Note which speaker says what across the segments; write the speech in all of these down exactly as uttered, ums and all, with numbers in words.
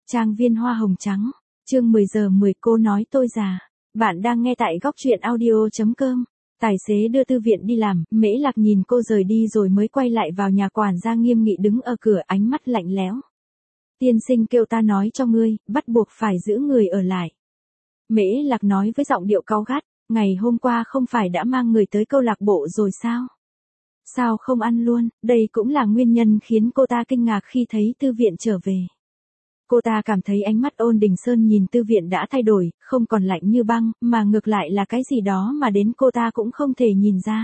Speaker 1: Trang viên hoa hồng trắng, chương mười giờ mười cô nói tôi già. Bạn đang nghe tại góc truyện audio chấm com. Tài xế đưa Tư Viện đi làm, Mễ Lạc nhìn cô rời đi rồi mới quay lại vào nhà quản gia nghiêm nghị đứng ở cửa, ánh mắt lạnh lẽo. Tiên sinh kêu ta nói cho ngươi, bắt buộc phải giữ người ở lại. Mễ Lạc nói với giọng điệu cáu gắt, ngày hôm qua không phải đã mang người tới câu lạc bộ rồi sao? Sao không ăn luôn? Đây cũng là nguyên nhân khiến cô ta kinh ngạc khi thấy Tư Viện trở về. Cô ta cảm thấy ánh mắt Ôn Đình Sơn nhìn Tư Viện đã thay đổi, không còn lạnh như băng, mà ngược lại là cái gì đó mà đến cô ta cũng không thể nhìn ra.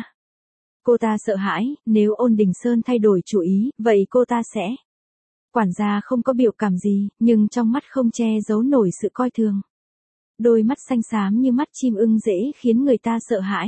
Speaker 1: Cô ta sợ hãi, nếu Ôn Đình Sơn thay đổi chủ ý, vậy cô ta sẽ... Quản gia không có biểu cảm gì, nhưng trong mắt không che giấu nổi sự coi thường. Đôi mắt xanh xám như mắt chim ưng dễ khiến người ta sợ hãi.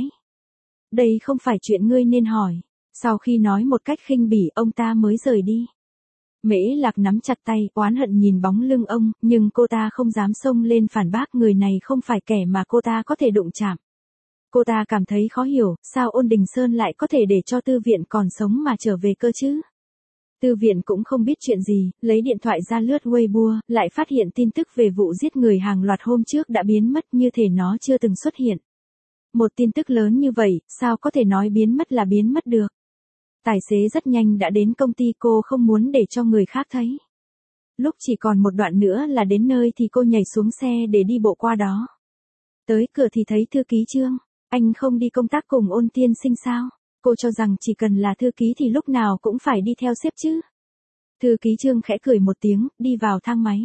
Speaker 1: Đây không phải chuyện ngươi nên hỏi. Sau khi nói một cách khinh bỉ, ông ta mới rời đi. Mễ Lạc nắm chặt tay, oán hận nhìn bóng lưng ông, nhưng cô ta không dám xông lên phản bác, người này không phải kẻ mà cô ta có thể đụng chạm. Cô ta cảm thấy khó hiểu, sao Ôn Đình Sơn lại có thể để cho Tư Viện còn sống mà trở về cơ chứ? Tư Viện cũng không biết chuyện gì, lấy điện thoại ra lướt Weibo, lại phát hiện tin tức về vụ giết người hàng loạt hôm trước đã biến mất như thể nó chưa từng xuất hiện. Một tin tức lớn như vậy, sao có thể nói biến mất là biến mất được? Tài xế rất nhanh đã đến công ty, cô không muốn để cho người khác thấy. Lúc chỉ còn một đoạn nữa là đến nơi thì cô nhảy xuống xe để đi bộ qua đó. Tới cửa thì thấy thư ký Trương, anh không đi công tác cùng Ôn tiên sinh sao? Cô cho rằng chỉ cần là thư ký thì lúc nào cũng phải đi theo sếp chứ. Thư ký Trương khẽ cười một tiếng, đi vào thang máy.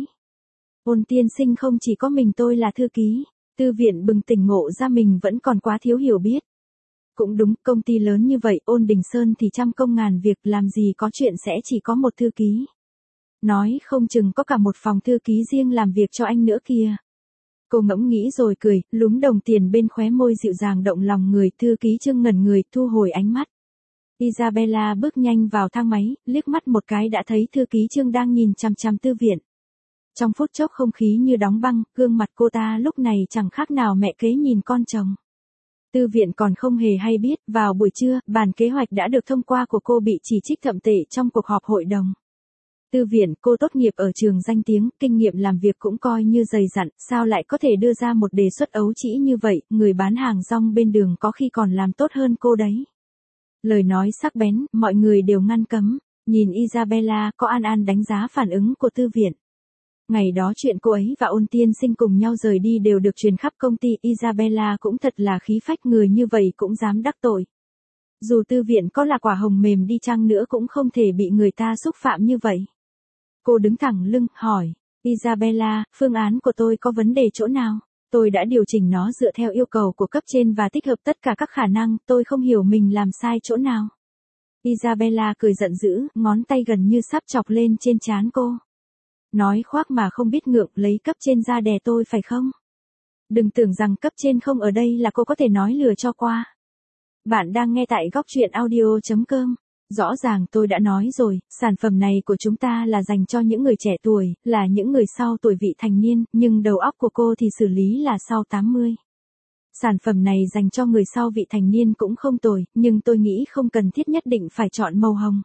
Speaker 1: Ôn tiên sinh không chỉ có mình tôi là thư ký. Tư Viện bừng tỉnh ngộ ra mình vẫn còn quá thiếu hiểu biết. Cũng đúng, công ty lớn như vậy, Ôn Đình Sơn thì trăm công ngàn việc, làm gì có chuyện sẽ chỉ có một thư ký. Nói không chừng có cả một phòng thư ký riêng làm việc cho anh nữa kìa. Cô ngẫm nghĩ rồi cười, lúm đồng tiền bên khóe môi dịu dàng động lòng người. Thư ký Trương ngẩn người, thu hồi ánh mắt. Isabella bước nhanh vào thang máy, liếc mắt một cái đã thấy thư ký Trương đang nhìn chằm chằm Tư Viện. Trong phút chốc không khí như đóng băng, gương mặt cô ta lúc này chẳng khác nào mẹ kế nhìn con chồng. Tư Viện còn không hề hay biết, vào buổi trưa, bản kế hoạch đã được thông qua của cô bị chỉ trích thậm tệ trong cuộc họp hội đồng. Tư Viện, cô tốt nghiệp ở trường danh tiếng, kinh nghiệm làm việc cũng coi như dày dặn, sao lại có thể đưa ra một đề xuất ấu trĩ như vậy, người bán hàng rong bên đường có khi còn làm tốt hơn cô đấy. Lời nói sắc bén, mọi người đều ngăn cấm, nhìn Isabella, có An An đánh giá phản ứng của Tư Viện. Ngày đó chuyện cô ấy và Ôn tiên sinh cùng nhau rời đi đều được truyền khắp công ty, Isabella cũng thật là khí phách, người như vậy cũng dám đắc tội. Dù Tư Viện có là quả hồng mềm đi chăng nữa cũng không thể bị người ta xúc phạm như vậy. Cô đứng thẳng lưng, hỏi, Isabella, phương án của tôi có vấn đề chỗ nào? Tôi đã điều chỉnh nó dựa theo yêu cầu của cấp trên và tích hợp tất cả các khả năng, tôi không hiểu mình làm sai chỗ nào. Isabella cười giận dữ, ngón tay gần như sắp chọc lên trên trán cô. Nói khoác mà không biết ngượng, lấy cấp trên ra đè tôi phải không? Đừng tưởng rằng cấp trên không ở đây là cô có thể nói lừa cho qua. Bạn đang nghe tại góc truyện audio chấm com. Rõ ràng tôi đã nói rồi, sản phẩm này của chúng ta là dành cho những người trẻ tuổi, là những người sau tuổi vị thành niên, nhưng đầu óc của cô thì xử lý là sau tám mươi. Sản phẩm này dành cho người sau vị thành niên cũng không tồi, nhưng tôi nghĩ không cần thiết nhất định phải chọn màu hồng.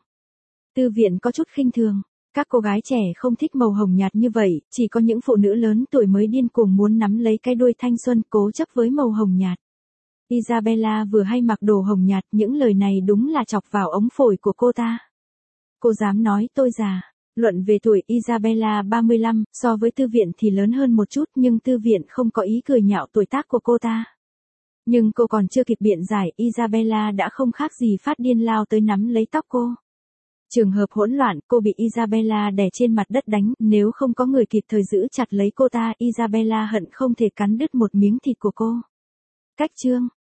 Speaker 1: Tư Viện có chút khinh thường. Các cô gái trẻ không thích màu hồng nhạt như vậy, chỉ có những phụ nữ lớn tuổi mới điên cuồng muốn nắm lấy cái đuôi thanh xuân, cố chấp với màu hồng nhạt. Isabella vừa hay mặc đồ hồng nhạt, những lời này đúng là chọc vào ống phổi của cô ta. Cô dám nói tôi già. Luận về tuổi, Isabella ba mươi lăm, so với Tư Viện thì lớn hơn một chút, nhưng Tư Viện không có ý cười nhạo tuổi tác của cô ta. Nhưng cô còn chưa kịp biện giải, Isabella đã không khác gì phát điên lao tới nắm lấy tóc cô. Trường hợp hỗn loạn, cô bị Isabella đè trên mặt đất đánh, nếu không có người kịp thời giữ chặt lấy cô ta, Isabella hận không thể cắn đứt một miếng thịt của cô. Cách Trương,